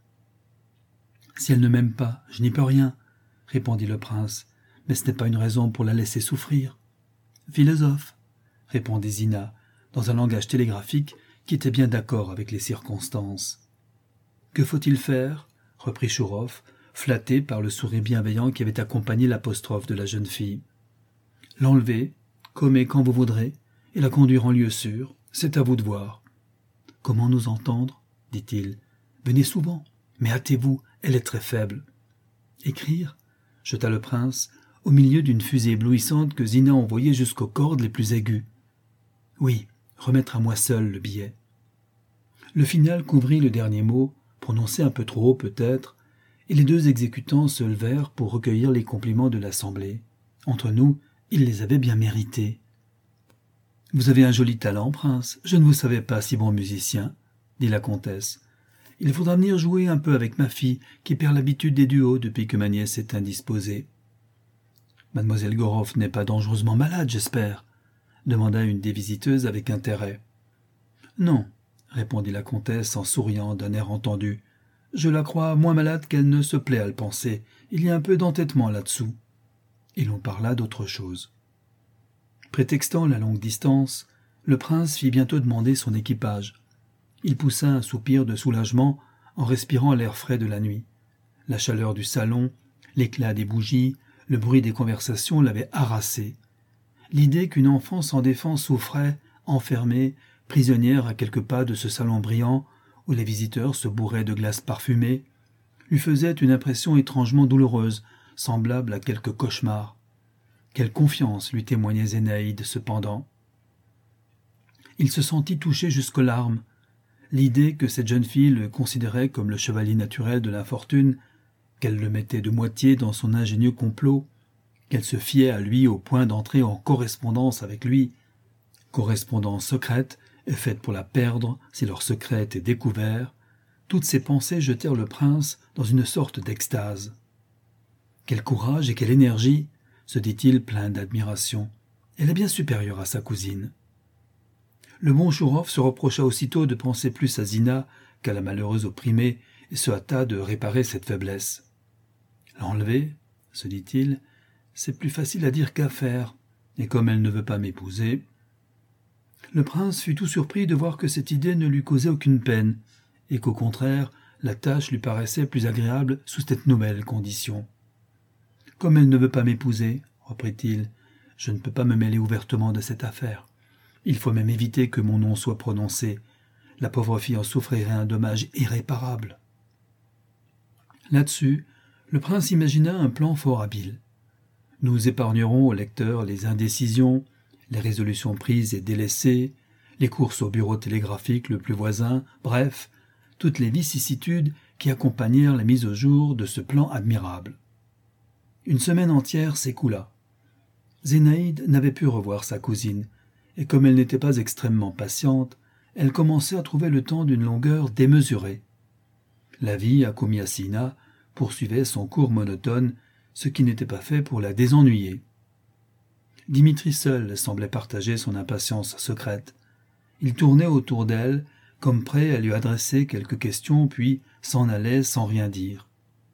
« Si elle ne m'aime pas, je n'y peux rien, » répondit le prince, « mais ce n'est pas une raison pour la laisser souffrir. »« Philosophe, » répondit Zina, dans un langage télégraphique qui était bien d'accord avec les circonstances. « Que faut-il faire ?» reprit Chourov, flatté par le sourire bienveillant qui avait accompagné l'apostrophe de la jeune fille. « L'enlever, comme et quand vous voudrez, et la conduire en lieu sûr, c'est à vous de voir. »« Comment nous entendre ?» dit-il. « Venez souvent, mais hâtez-vous, elle est très faible. »« Écrire ?» jeta le prince, au milieu d'une fusée éblouissante que Zina envoyait jusqu'aux cordes les plus aiguës. « Oui, remettre à moi seul le billet. » Le final couvrit le dernier mot, prononcé un peu trop haut peut-être, et les deux exécutants se levèrent pour recueillir les compliments de l'assemblée. Entre nous, ils les avaient bien mérités. « Vous avez un joli talent, prince, je ne vous savais pas si bon musicien, » dit la comtesse. « Il faudra venir jouer un peu avec ma fille, qui perd l'habitude des duos depuis que ma nièce est indisposée. »« Mademoiselle Goroff n'est pas dangereusement malade, j'espère ?» demanda une des visiteuses avec intérêt. « Non, » répondit la comtesse en souriant d'un air entendu. « Je la crois moins malade qu'elle ne se plaît à le penser. Il y a un peu d'entêtement là-dessous. » Et l'on parla d'autre chose. Prétextant la longue distance, le prince fit bientôt demander son équipage. Il poussa un soupir de soulagement en respirant l'air frais de la nuit. La chaleur du salon, l'éclat des bougies, le bruit des conversations l'avaient harassé. L'idée qu'une enfant sans défense souffrait, enfermée, prisonnière à quelques pas de ce salon brillant, où les visiteurs se bourraient de glaces parfumées, lui faisait une impression étrangement douloureuse, semblable à quelque cauchemar. Quelle confiance lui témoignait Zénaïde, cependant. Il se sentit touché jusqu'aux larmes. L'idée que cette jeune fille le considérait comme le chevalier naturel de l'infortune, qu'elle le mettait de moitié dans son ingénieux complot, qu'elle se fiait à lui au point d'entrer en correspondance avec lui, correspondance secrète et faite pour la perdre si leur secret était découvert, toutes ces pensées jetèrent le prince dans une sorte d'extase. Quel courage et quelle énergie, se dit-il plein d'admiration. Elle est bien supérieure à sa cousine. Le bon Chourov se reprocha aussitôt de penser plus à Zina qu'à la malheureuse opprimée et se hâta de réparer cette faiblesse. L'enlever, se dit-il, c'est plus facile à dire qu'à faire, et comme elle ne veut pas m'épouser. Le prince fut tout surpris de voir que cette idée ne lui causait aucune peine, et qu'au contraire, la tâche lui paraissait plus agréable sous cette nouvelle condition. « Comme elle ne veut pas m'épouser, reprit-il, je ne peux pas me mêler ouvertement de cette affaire. Il faut même éviter que mon nom soit prononcé. La pauvre fille en souffrirait un dommage irréparable. » Là-dessus, le prince imagina un plan fort habile. Nous épargnerons au lecteur les indécisions, les résolutions prises et délaissées, les courses au bureau télégraphique le plus voisin, bref, toutes les vicissitudes qui accompagnèrent la mise au jour de ce plan admirable. Une semaine entière s'écoula. Zénaïde n'avait pu revoir sa cousine, et comme elle n'était pas extrêmement patiente, elle commençait à trouver le temps d'une longueur démesurée. La vie à Komiassina poursuivait son cours monotone, ce qui n'était pas fait pour la désennuyer. Dimitri seul semblait partager son impatience secrète. Il tournait autour d'elle, comme prêt à lui adresser quelques questions, puis s'en allait sans rien dire.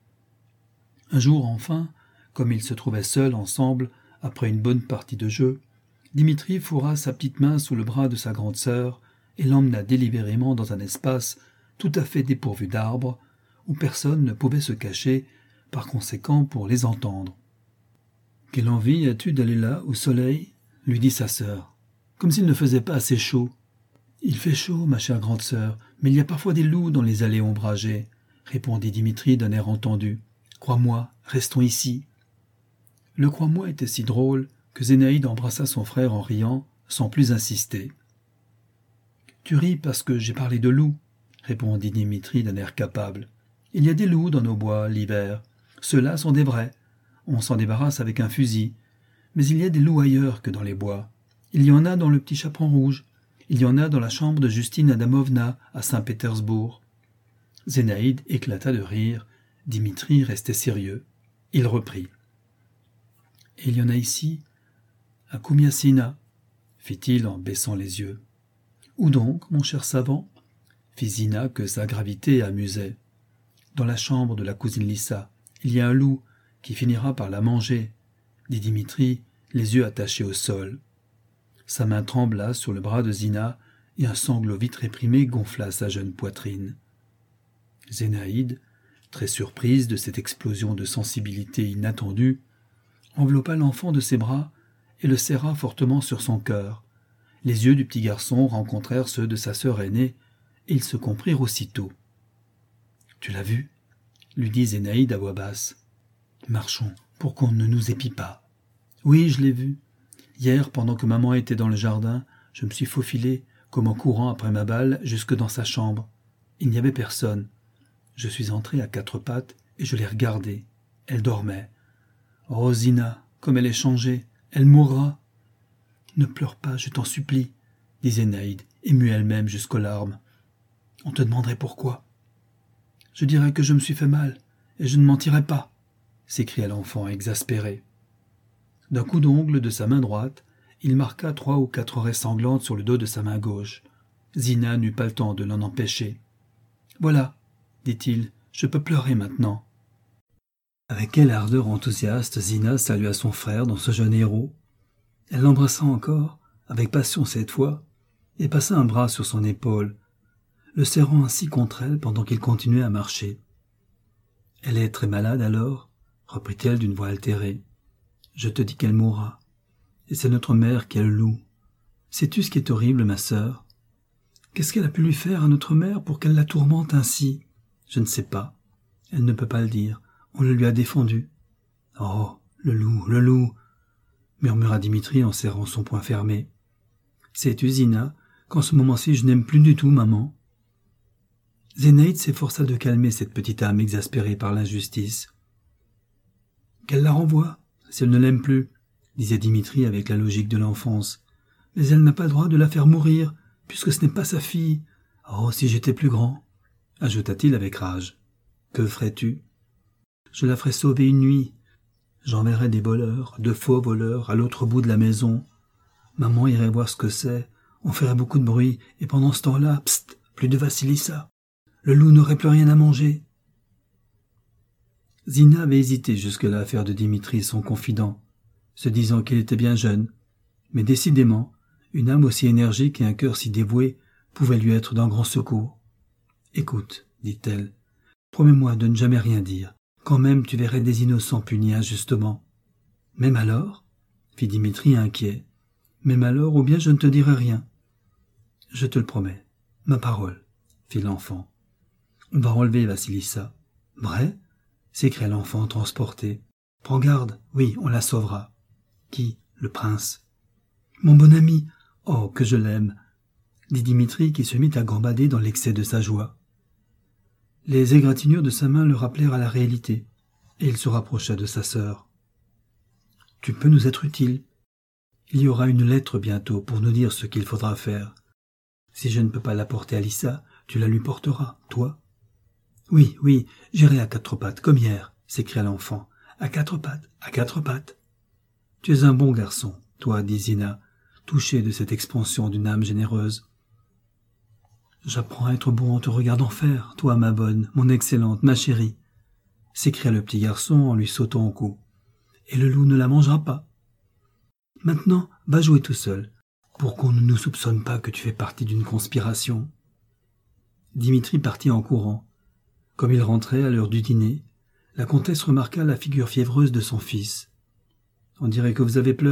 Un jour enfin, comme ils se trouvaient seuls ensemble, après une bonne partie de jeu, Dimitri fourra sa petite main sous le bras de sa grande sœur et l'emmena délibérément dans un espace tout à fait dépourvu d'arbres, où personne ne pouvait se cacher, par conséquent pour les entendre. « Quelle envie as-tu d'aller là, au soleil ?» lui dit sa sœur, comme s'il ne faisait pas assez chaud. Il fait chaud, ma chère grande sœur, mais il y a parfois des loups dans les allées ombragées, répondit Dimitri d'un air entendu. Crois-moi, restons ici. Le crois-moi était si drôle que Zénaïde embrassa son frère en riant, sans plus insister. Tu ris parce que j'ai parlé de loups, répondit Dimitri d'un air capable. Il y a des loups dans nos bois l'hiver. Ceux-là sont des vrais. On s'en débarrasse avec un fusil. Mais il y a des loups ailleurs que dans les bois. Il y en a dans le petit chaperon rouge. Il y en a dans la chambre de Justine Adamovna à Saint-Pétersbourg. Zénaïde éclata de rire. Dimitri restait sérieux. Il reprit. Et il y en a ici, à Koumyassina, fit-il en baissant les yeux. Où donc, mon cher savant? Fit Zina que sa gravité amusait. Dans la chambre de la cousine Lissa, il y a un loup qui finira par la manger, dit Dimitri, les yeux attachés au sol. Sa main trembla sur le bras de Zina et un sanglot vite réprimé gonfla sa jeune poitrine. Zénaïde, très surprise de cette explosion de sensibilité inattendue, enveloppa l'enfant de ses bras et le serra fortement sur son cœur. Les yeux du petit garçon rencontrèrent ceux de sa sœur aînée et ils se comprirent aussitôt. « Tu l'as vu ?» lui dit Zénaïde à voix basse. « Marchons, pour qu'on ne nous épie pas. »« Oui, je l'ai vu. Hier, pendant que maman était dans le jardin, je me suis faufilé, comme en courant après ma balle, jusque dans sa chambre. Il n'y avait personne. Je suis entré à quatre pattes et je l'ai regardée. Elle dormait. Oh, Zina, comme elle est changée, elle mourra. »« Ne pleure pas, je t'en supplie, » dit Zénaïde, émue elle-même jusqu'aux larmes. « On te demanderait pourquoi. »« Je dirais que je me suis fait mal, et je ne mentirai pas, » s'écria l'enfant exaspéré. D'un coup d'ongle de sa main droite, il marqua 3 ou 4 raies sanglantes sur le dos de sa main gauche. Zina n'eut pas le temps de l'en empêcher. « Voilà, » dit-il, « je peux pleurer maintenant. » Avec quelle ardeur enthousiaste Zina salua son frère dans ce jeune héros. Elle l'embrassa encore, avec passion cette fois, et passa un bras sur son épaule, le serrant ainsi contre elle pendant qu'il continuait à marcher. « Elle est très malade alors ?» reprit-elle d'une voix altérée. « Je te dis qu'elle mourra. Et c'est notre mère qui a le loup. Sais-tu ce qui est horrible, ma sœur? Qu'est-ce qu'elle a pu lui faire à notre mère pour qu'elle la tourmente ainsi? Je ne sais pas. Elle ne peut pas le dire. On le lui a défendu. »« Oh, le loup !» murmura Dimitri en serrant son poing fermé. « Sais-tu, Zina, qu'en ce moment-ci je n'aime plus du tout maman ?» Zénaïde s'efforça de calmer cette petite âme exaspérée par l'injustice. « Qu'elle la renvoie, si elle ne l'aime plus, » disait Dimitri avec la logique de l'enfance. « Mais elle n'a pas le droit de la faire mourir, puisque ce n'est pas sa fille. Oh, si j'étais plus grand !» ajouta-t-il avec rage. « Que ferais-tu ?»« Je la ferais sauver une nuit. J'enverrais des voleurs, de faux voleurs, à l'autre bout de la maison. Maman irait voir ce que c'est, on ferait beaucoup de bruit, et pendant ce temps-là, psst, plus de Vassilissa. Le loup n'aurait plus rien à manger. » Zina avait hésité jusque-là à faire de Dimitri son confident, se disant qu'il était bien jeune, mais décidément, une âme aussi énergique et un cœur si dévoué pouvaient lui être d'un grand secours. « Écoute, dit-elle, promets-moi de ne jamais rien dire. Quand même tu verrais des innocents punis injustement. »« Même alors ?» fit Dimitri inquiet. « Même alors, ou bien je ne te dirai rien. »« Je te le promets. Ma parole, » fit l'enfant. « On va enlever Vassilissa. »« Vrai ?» s'écria l'enfant transporté. « Prends garde, oui, on la sauvera. »« Qui ? Le prince. »« Mon bon ami. Oh, que je l'aime !» dit Dimitri qui se mit à gambader dans l'excès de sa joie. Les égratignures de sa main le rappelèrent à la réalité, et il se rapprocha de sa sœur. « Tu peux nous être utile. Il y aura une lettre bientôt pour nous dire ce qu'il faudra faire. Si je ne peux pas la porter à Lissa, tu la lui porteras, toi. »« Oui, oui, j'irai à quatre pattes, comme hier, » s'écria l'enfant. « À quatre pattes, à quatre pattes. »« Tu es un bon garçon, toi, » dit Zina, touchée de cette expansion d'une âme généreuse. « J'apprends à être bon en te regardant faire, toi, ma bonne, mon excellente, ma chérie, » s'écria le petit garçon en lui sautant au cou. « Et le loup ne la mangera pas. Maintenant, va jouer tout seul, pour qu'on ne nous soupçonne pas que tu fais partie d'une conspiration. » Dimitri partit en courant. Comme il rentrait à l'heure du dîner, la comtesse remarqua la figure fiévreuse de son fils. « On dirait que vous avez pleuré, »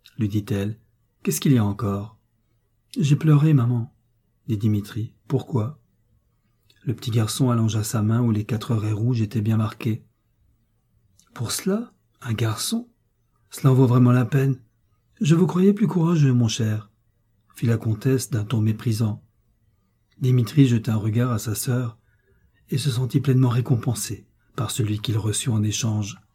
lui dit-elle. « Qu'est-ce qu'il y a encore ?»« J'ai pleuré, maman, » dit Dimitri. « Pourquoi ?» Le petit garçon allongea sa main où les 4 raies rouges étaient bien marquées. « Pour cela, un garçon ? Cela en vaut vraiment la peine. Je vous croyais plus courageux, mon cher, » fit la comtesse d'un ton méprisant. Dimitri jeta un regard à sa sœur et se sentit pleinement récompensé par celui qu'il reçut en échange.